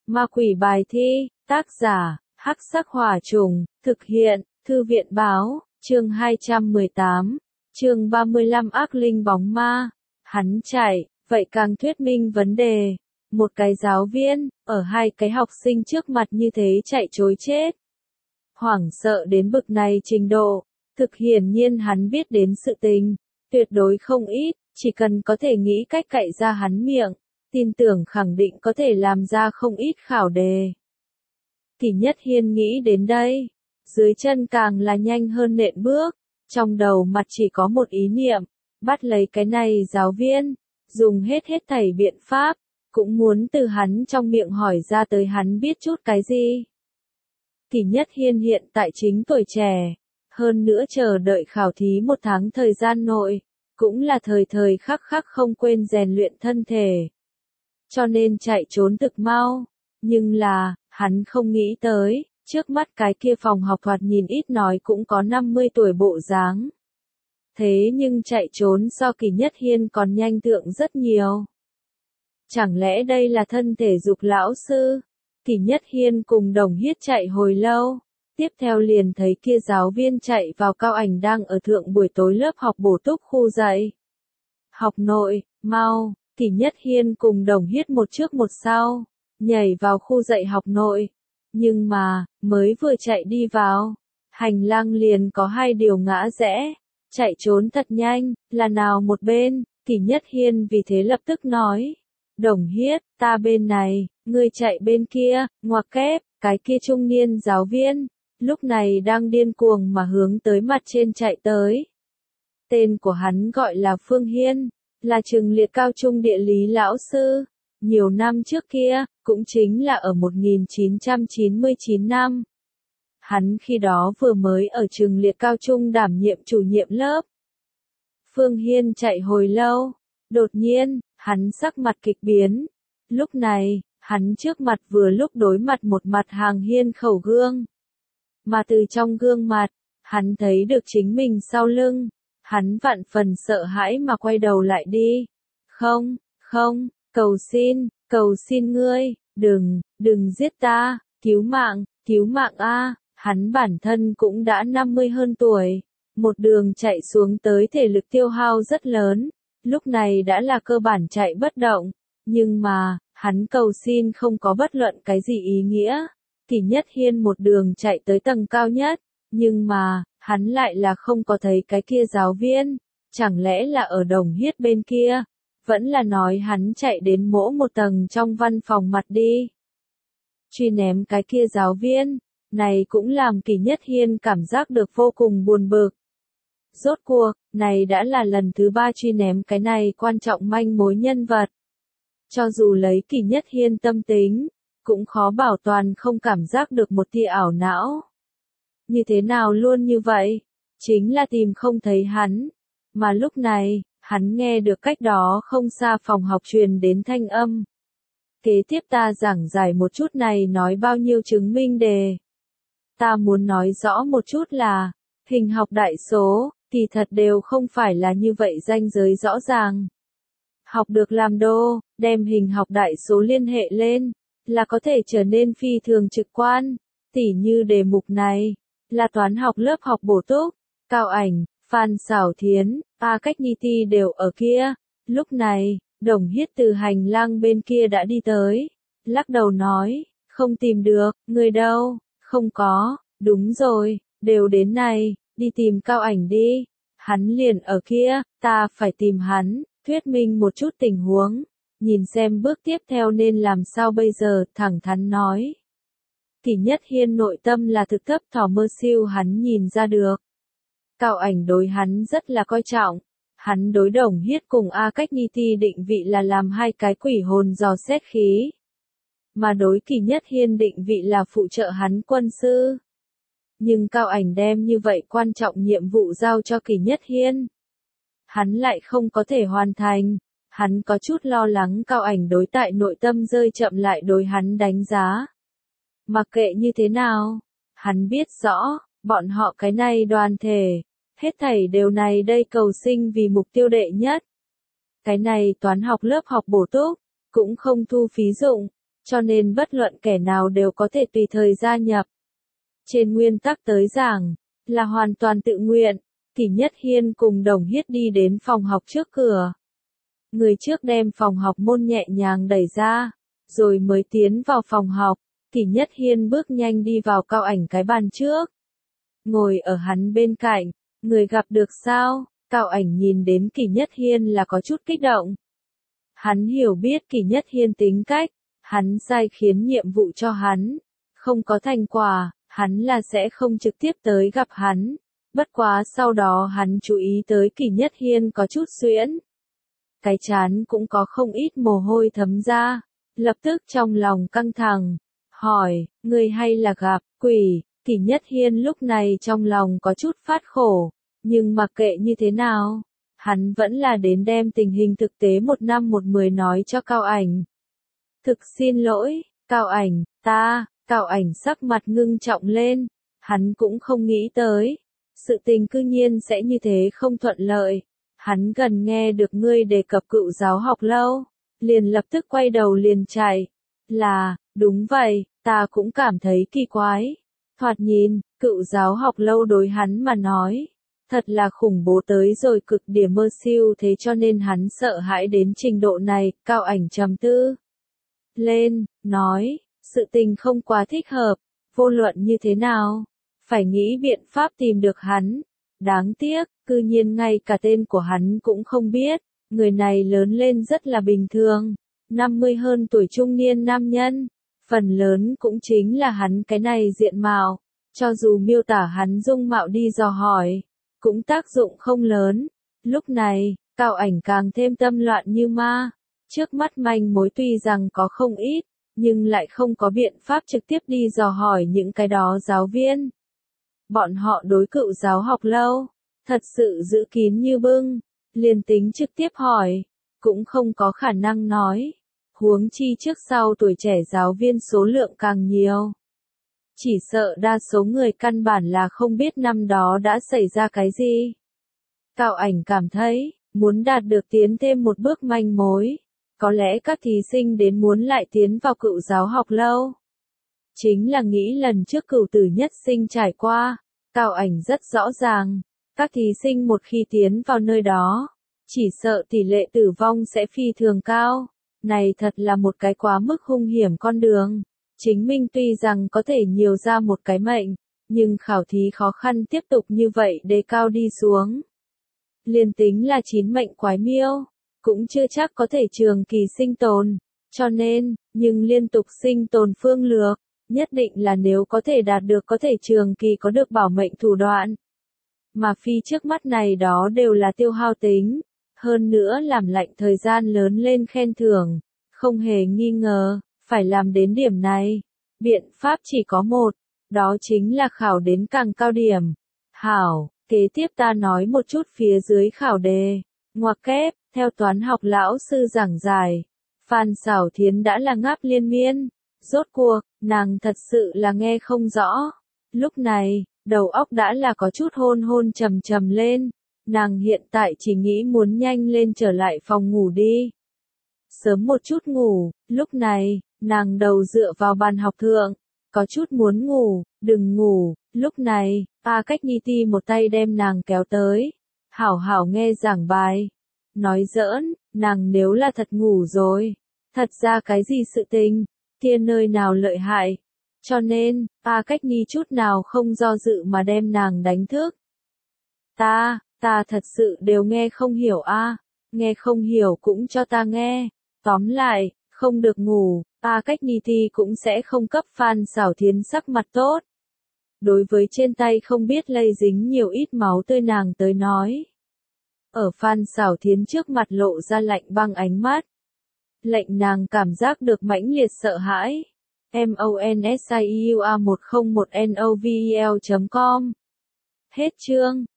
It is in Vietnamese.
Ma quỷ bài thi, tác giả, Hắc Sắc Hỏa Trùng, thực hiện, Thư viện báo, chương 218, chương 35 ác linh bóng ma. Hắn chạy, vậy càng thuyết minh vấn đề. Một cái giáo viên, ở hai cái học sinh trước mặt như thế chạy trối chết. Hoảng sợ đến bực này trình độ, thực hiển nhiên hắn biết đến sự tình, tuyệt đối không ít, chỉ cần có thể nghĩ cách cạy ra hắn miệng, tin tưởng khẳng định có thể làm ra không ít khảo đề. Kỷ Nhất Hiên nghĩ đến đây, dưới chân càng là nhanh hơn nện bước, trong đầu mặt chỉ có một ý niệm, bắt lấy cái này giáo viên, dùng hết thảy biện pháp, cũng muốn từ hắn trong miệng hỏi ra tới hắn biết chút cái gì. Kỷ Nhất Hiên hiện tại chính tuổi trẻ, hơn nữa chờ đợi khảo thí 1 tháng thời gian nội, cũng là thời thời khắc khắc không quên rèn luyện thân thể. Cho nên chạy trốn thực mau, nhưng là, hắn không nghĩ tới, trước mắt cái kia phòng học thoạt nhìn ít nói cũng có 50 tuổi bộ dáng. Thế nhưng chạy trốn so Kỷ Nhất Hiên còn nhanh thượng rất nhiều. Chẳng lẽ đây là thân thể dục lão sư? Kỷ Nhất Hiên cùng Đồng Hiết chạy hồi lâu, tiếp theo liền thấy kia giáo viên chạy vào cao ảnh đang ở thượng buổi tối lớp học bổ túc khu dạy. Học nội, mau, Kỷ Nhất Hiên cùng Đồng Hiết một trước một sau, nhảy vào khu dạy học nội. Nhưng mà, mới vừa chạy đi vào, hành lang liền có 2 điều ngã rẽ, chạy trốn thật nhanh, là nào một bên, Kỷ Nhất Hiên vì thế lập tức nói. Đồng Hiết, ta bên này, ngươi chạy bên kia, ngoặc kép, cái kia trung niên giáo viên, lúc này đang điên cuồng mà hướng tới mặt trên chạy tới. Tên của hắn gọi là Phương Hiên, là trường liệt cao trung địa lý lão sư. Nhiều năm trước kia, cũng chính là ở 1999 năm. Hắn khi đó vừa mới ở trường liệt cao trung đảm nhiệm chủ nhiệm lớp. Phương Hiên chạy hồi lâu, đột nhiên, hắn sắc mặt kịch biến. Lúc này, hắn trước mặt vừa lúc đối mặt một mặt hàng hiên khẩu gương. Mà từ trong gương mặt, hắn thấy được chính mình sau lưng. Hắn vạn phần sợ hãi mà quay đầu lại đi. Không, cầu xin ngươi, đừng giết ta, cứu mạng a. Hắn bản thân cũng đã 50 hơn tuổi, một đường chạy xuống tới thể lực tiêu hao rất lớn, lúc này đã là cơ bản chạy bất động, nhưng mà, hắn cầu xin không có bất luận cái gì ý nghĩa. Kỷ Nhất Hiên một đường chạy tới tầng cao nhất, nhưng mà, hắn lại là không có thấy cái kia giáo viên, chẳng lẽ là ở Đồng Hiết bên kia, vẫn là nói hắn chạy đến mỗi một tầng trong văn phòng mặt đi. Truy ném cái kia giáo viên, này cũng làm Kỷ Nhất Hiên cảm giác được vô cùng buồn bực. Rốt cuộc, này đã là lần thứ 3 truy ném cái này quan trọng manh mối nhân vật. Cho dù lấy Kỷ Nhất Hiên tâm tính, cũng khó bảo toàn không cảm giác được một tia ảo não. Như thế nào luôn như vậy? Chính là tìm không thấy hắn. Mà lúc này, hắn nghe được cách đó không xa phòng học truyền đến thanh âm. Kế tiếp ta giảng giải một chút này nói bao nhiêu chứng minh đề. Ta muốn nói rõ một chút là, hình học đại số, kỳ thật đều không phải là như vậy ranh giới rõ ràng. Học được làm đô, đem hình học đại số liên hệ lên, là có thể trở nên phi thường trực quan, tỉ như đề mục này, là toán học lớp học bổ túc, Cao Ảnh, Phan Xảo Thiến, A Cách Nhi Ti đều ở kia. Lúc này, Đồng Hiết từ hành lang bên kia đã đi tới, lắc đầu nói, không tìm được, người đâu, không có, đúng rồi, đều đến này, đi tìm Cao Ảnh đi, hắn liền ở kia, ta phải tìm hắn, thuyết minh một chút tình huống, nhìn xem bước tiếp theo nên làm sao bây giờ, thẳng thắn nói. Kỷ Nhất Hiên nội tâm là thực thấp thỏ mơ siêu hắn nhìn ra được. Cao Ảnh đối hắn rất là coi trọng, hắn đối Đồng Hiết cùng A Cách Nhi Ti định vị là làm 2 cái quỷ hồn dò xét khí. Mà đối Kỷ Nhất Hiên định vị là phụ trợ hắn quân sư. Nhưng Cao Ảnh đem như vậy quan trọng nhiệm vụ giao cho Kỷ Nhất Hiên. Hắn lại không có thể hoàn thành, hắn có chút lo lắng Cao Ảnh đối tại nội tâm rơi chậm lại đối hắn đánh giá. Mặc kệ như thế nào, hắn biết rõ, bọn họ cái này đoàn thể, hết thảy đều này đây cầu sinh vì mục tiêu đệ nhất. Cái này toán học lớp học bổ túc, cũng không thu phí dụng, cho nên bất luận kẻ nào đều có thể tùy thời gia nhập. Trên nguyên tắc tới giảng, là hoàn toàn tự nguyện, Kỷ Nhất Hiên cùng Đồng Hiết đi đến phòng học trước cửa. Người trước đem phòng học môn nhẹ nhàng đẩy ra, rồi mới tiến vào phòng học. Kỷ Nhất Hiên bước nhanh đi vào Cao Ảnh cái bàn trước. Ngồi ở hắn bên cạnh, người gặp được sao? Cao Ảnh nhìn đến Kỷ Nhất Hiên là có chút kích động. Hắn hiểu biết Kỷ Nhất Hiên tính cách, hắn sai khiến nhiệm vụ cho hắn. Không có thành quả, hắn là sẽ không trực tiếp tới gặp hắn. Bất quá sau đó hắn chú ý tới Kỷ Nhất Hiên có chút suyễn. Cái trán cũng có không ít mồ hôi thấm ra. Lập tức trong lòng căng thẳng. Hỏi, người hay là gặp quỷ? Kỷ Nhất Hiên lúc này trong lòng có chút phát khổ. Nhưng mặc kệ như thế nào, hắn vẫn là đến đem tình hình thực tế 1/10 nói cho Cao Ảnh. Thực xin lỗi, Cao Ảnh, Cao Ảnh sắc mặt ngưng trọng lên. Hắn cũng không nghĩ tới. Sự tình cư nhiên sẽ như thế không thuận lợi. Hắn gần nghe được ngươi đề cập Cựu Giáo Học Lâu. Liền lập tức quay đầu liền chạy. Đúng vậy, ta cũng cảm thấy kỳ quái. Thoạt nhìn, Cựu Giáo Học Lâu đối hắn mà nói. Thật là khủng bố tới rồi cực điểm mơ siêu, thế cho nên hắn sợ hãi đến trình độ này. Cao Ảnh trầm tư lên, nói, sự tình không quá thích hợp, vô luận như thế nào, phải nghĩ biện pháp tìm được hắn. Đáng tiếc, cư nhiên ngay cả tên của hắn cũng không biết. Người này lớn lên rất là bình thường, 50 hơn tuổi trung niên nam nhân, phần lớn cũng chính là hắn cái này diện mạo. Cho dù miêu tả hắn dung mạo đi dò hỏi, cũng tác dụng không lớn. Lúc này, Cao Ảnh càng thêm tâm loạn như ma. Trước mắt manh mối tuy rằng có không ít, nhưng lại không có biện pháp trực tiếp đi dò hỏi những cái đó giáo viên. Bọn họ đối Cựu Giáo Học Lâu, thật sự giữ kín như bưng, liền tính trực tiếp hỏi, cũng không có khả năng nói. Huống chi trước sau tuổi trẻ giáo viên số lượng càng nhiều. Chỉ sợ đa số người căn bản là không biết năm đó đã xảy ra cái gì. Cao Ảnh cảm thấy, muốn đạt được tiến thêm một bước manh mối, có lẽ các thí sinh đến muốn lại tiến vào Cựu Giáo Học Lâu. Chính là nghĩ lần trước Cửu Tử Nhất Sinh trải qua, Cao Ảnh rất rõ ràng, các thí sinh một khi tiến vào nơi đó, chỉ sợ tỷ lệ tử vong sẽ phi thường cao. Này thật là một cái quá mức hung hiểm con đường. Chính mình tuy rằng có thể nhiều ra một cái mệnh, nhưng khảo thí khó khăn tiếp tục như vậy đề cao đi xuống. Liên tính là 9 mệnh quái miêu, cũng chưa chắc có thể trường kỳ sinh tồn. Cho nên, nhưng liên tục sinh tồn phương lược, nhất định là nếu có thể đạt được có thể trường kỳ có được bảo mệnh thủ đoạn. Mà phi trước mắt này đó đều là tiêu hao tính. Hơn nữa làm lạnh thời gian lớn lên khen thưởng, không hề nghi ngờ, phải làm đến điểm này. Biện pháp chỉ có một, đó chính là khảo đến càng cao điểm. Hảo, kế tiếp ta nói một chút phía dưới khảo đề. Ngoặc kép, theo toán học lão sư giảng giải, Phan Xảo Thiến đã là ngáp liên miên. Rốt cuộc, nàng thật sự là nghe không rõ. Lúc này, đầu óc đã là có chút hôn hôn trầm trầm lên. Nàng hiện tại chỉ nghĩ muốn nhanh lên trở lại phòng ngủ đi. Sớm một chút ngủ. Lúc này, nàng đầu dựa vào bàn học thượng, có chút muốn ngủ. Đừng ngủ. Lúc này, A Cách Nhi Ti một tay đem nàng kéo tới. Hảo hảo nghe giảng bài. Nói giỡn, nàng nếu là thật ngủ rồi, thật ra cái gì sự tình, kia nơi nào lợi hại. Cho nên, A Cách Nhi chút nào không do dự mà đem nàng đánh thức. Ta thật sự đều nghe không hiểu a, nghe không hiểu cũng cho ta nghe. Tóm lại, không được ngủ, A Cách Nhi Ti cũng sẽ không cấp Phan Xảo Thiến sắc mặt tốt. Đối với trên tay không biết lây dính nhiều ít máu tươi nàng tới nói. Ở Phan Xảo Thiến trước mặt lộ ra lạnh băng ánh mắt. Lệnh nàng cảm giác được mãnh liệt sợ hãi. MONSIUA1001NOVEL.com Hết chương.